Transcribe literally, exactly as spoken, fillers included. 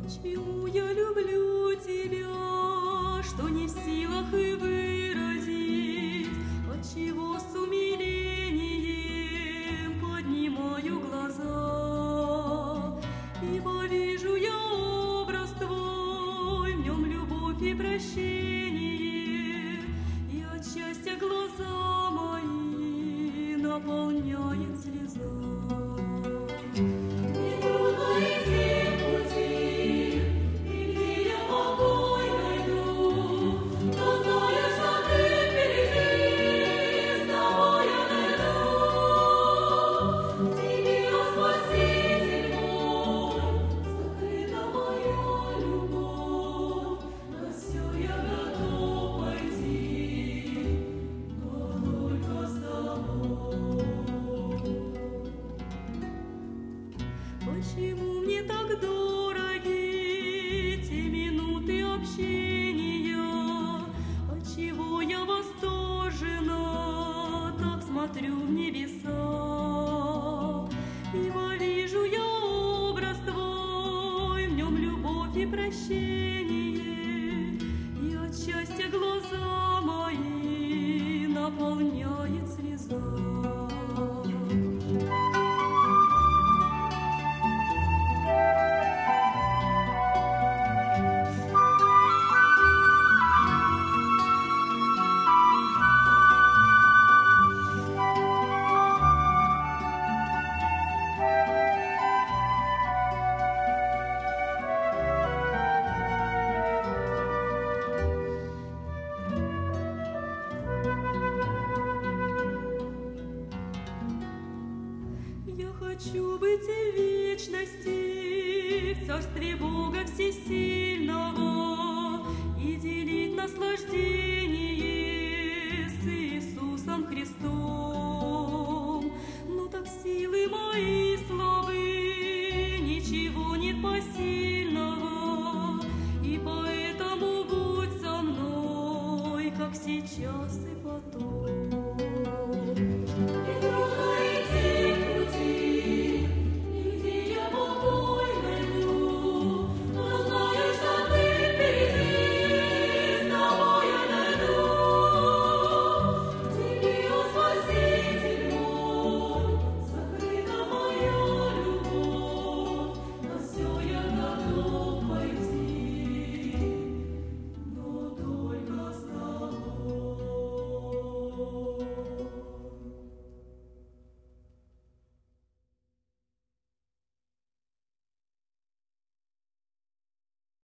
Почему я люблю тебя, что не в силах и выразить, отчего с умилением поднимаю глаза, ибо вижу я образ твой, в нем любовь и прощение, и от счастья глаза мои наполняет слеза. Почему мне так дороги те минуты общения? Отчего я восторжена, так смотрю в небеса? Ибо вижу я образ твой, в нем любовь и прощение, и от счастья глаза мои наполняет слеза. Я хочу быть в вечности, в царстве Бога Всесильного, и делить наслаждение с Иисусом Христом. Но так силы мои слабы, ничего нет посильного, и поэтому будь со мной, как сейчас и потом.